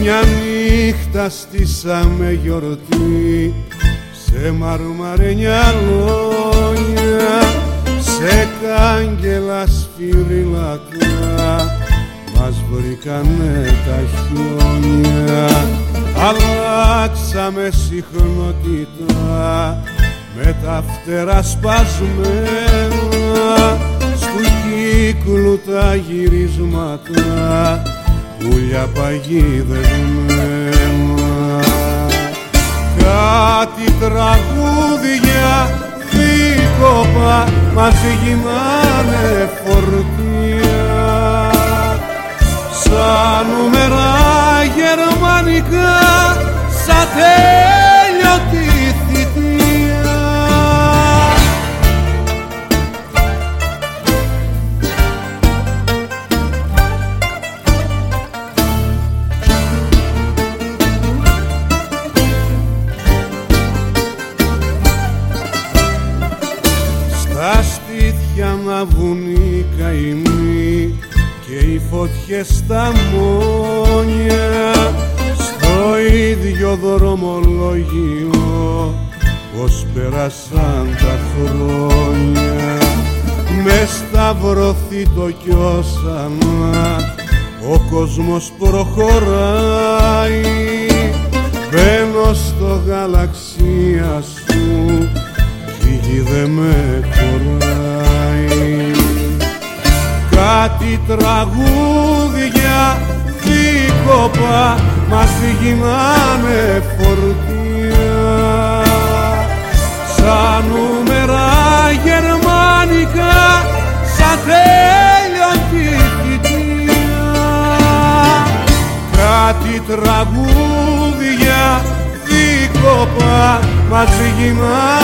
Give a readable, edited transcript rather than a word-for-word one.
Μια νύχτα στήσαμε γιορτή σε μαρμαρένια λόγια, σε κάγκελα σφυριλατά μας βρήκανε τα χιόνια. Αλλάξαμε συχνότητα με τα φτερά σπασμένα, στου κύκλου τα γυρίσματα πουλιά παγιδευμένα. Κάτι τραγούδια δίκοπα μας γίνανε φορτία, σαν νούμερα γερμανικά, σαν τέλειωτη θητεία. Στα στήθια να βγουν οι καημοί και οι φωτιές στα μόνια, στο ίδιο δρομολόγιο πως πέρασαν τα χρόνια. Με σταυρωθεί το κιόσανα, ο κόσμος προχωράει, μπαίνω στο γαλαξία σου κι η γη δε με χωράει. Κάτι τραγούδια δίκοπα μας γίνανε φορτία, σαν νούμερα γερμανικά, σαν τέλειωτη θητεία. Κάτι τραγούδια δίκοπα μας γίνανε